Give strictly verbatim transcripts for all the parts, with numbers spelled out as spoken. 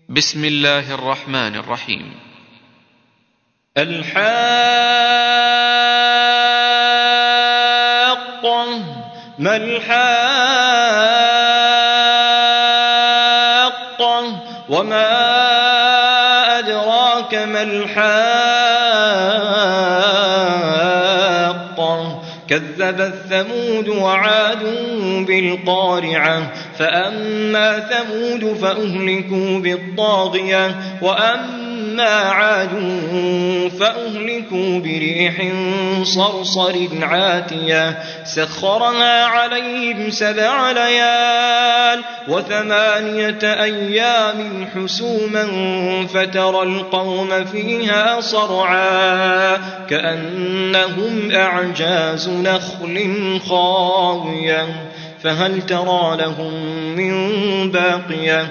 بسم الله الرحمن الرحيم. الحاقة. ما الحاقة وما أدراك ما الحاقة كذبت ثمود وعاد بالقارعة فأما ثمود فأهلكوا بالطاغية وأما عاد فأهلكوا بريح صرصر عاتية سخرها عليهم سبع ليال وثمانية أيام حسوما فترى القوم فيها صرعا كأنهم أعجاز نخل خاوية فهل ترى لهم من باقية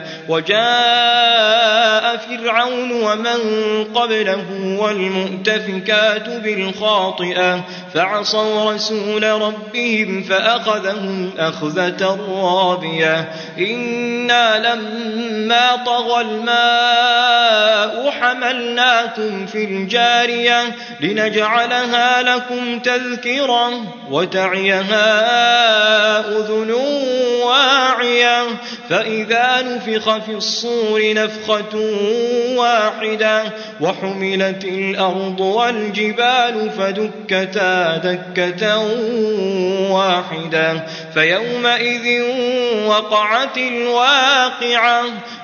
وجاء فرعون ومن قبله والمؤتفكات بالخاطئة فعصوا رسول ربهم فأخذهم أخذة رابية إنا لما طغى الماء حملناكم في الجارية لنجعلها لكم تذكرة وتعيها أذن واعية فإذا نفخ في الصور نفخة واحدة وحملت الأرض والجبال فدكتا دكة واحدة فيومئذ وقعت الواقعة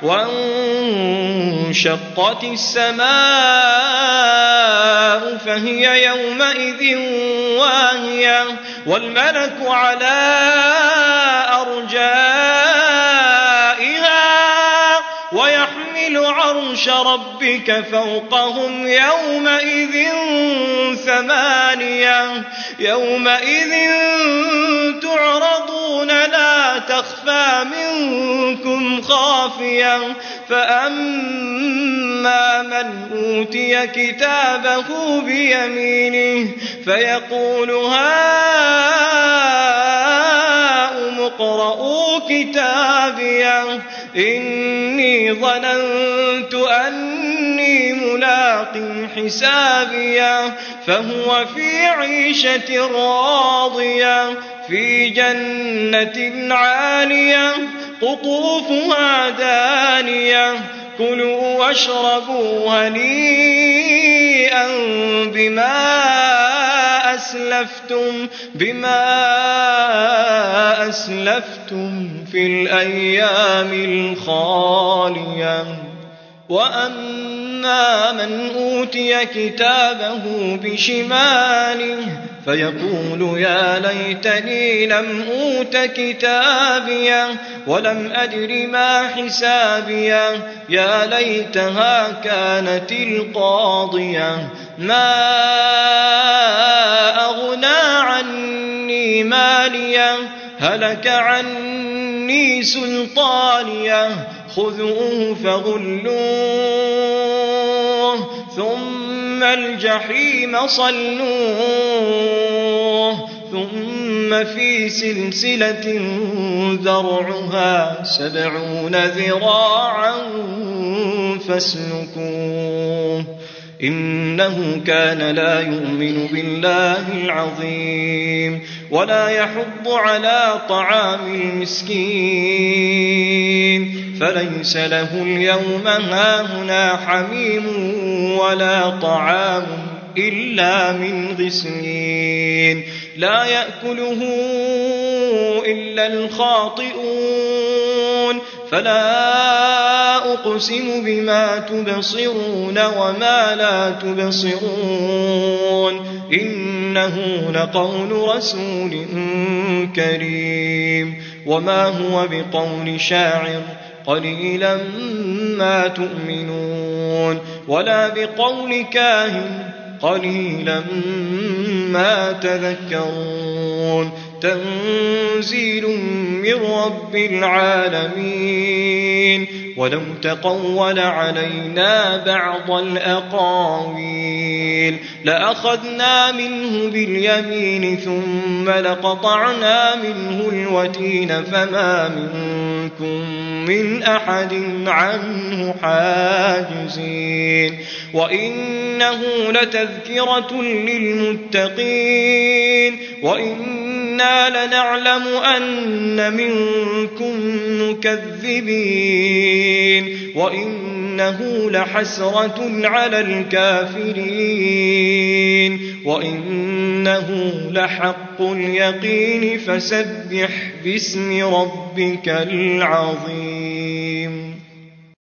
وانشقت السماء فهي يومئذ واهية والملك على أرجائها ويحمل عرش ربك فوقهم يومئذ ثمانية يومئذ تعرضون لا تخفى منكم خافية فأما من أوتي كتابه بيمينه فيقول هاؤم اقرءوا كتابيه إني ظننت أني ملاق حسابيه فهو في عيشة راضية في جنة عالية قطوفها دانية كلوا واشربوا هنيئا بما أسلفتم بما أسلفتم في الأيام الخالية وأما من أوتي كتابه بشماله فيقول يا ليتني لم أوت كتابيه ولم أدر ما حسابيه يا ليتها كانت القاضية ما أغنى عني ماليه هلك عني سلطانيه خذوه فغلوه ثم الجحيم صلوه ثم في سلسلة ذرعها سبعون ذراعا فاسلكوه إنه كان لا يؤمن بالله العظيم ولا يحض على طعام المسكين فليس له اليوم هاهنا حميم ولا طعام إلا من غسلين لا يأكله إلا الخاطئون فلا أقسم بما تبصرون وما لا تبصرون إنه لقول رسول كريم وما هو بقول شاعر قليلا ما تؤمنون ولا بقول كاهن قليلا ما تذكرون تنزيل من رب العالمين ولو تقول علينا بعض الأقاويل لأخذنا منه باليمين ثم لقطعنا منه الوتين فما منكم من أحد عنه حاجزين وإنه لتذكرة للمتقين وإنا لنعلم أن منكم مكذبين وإنه لحسرة على الكافرين وإنه لحق اليقين فسبح باسم ربك العظيم.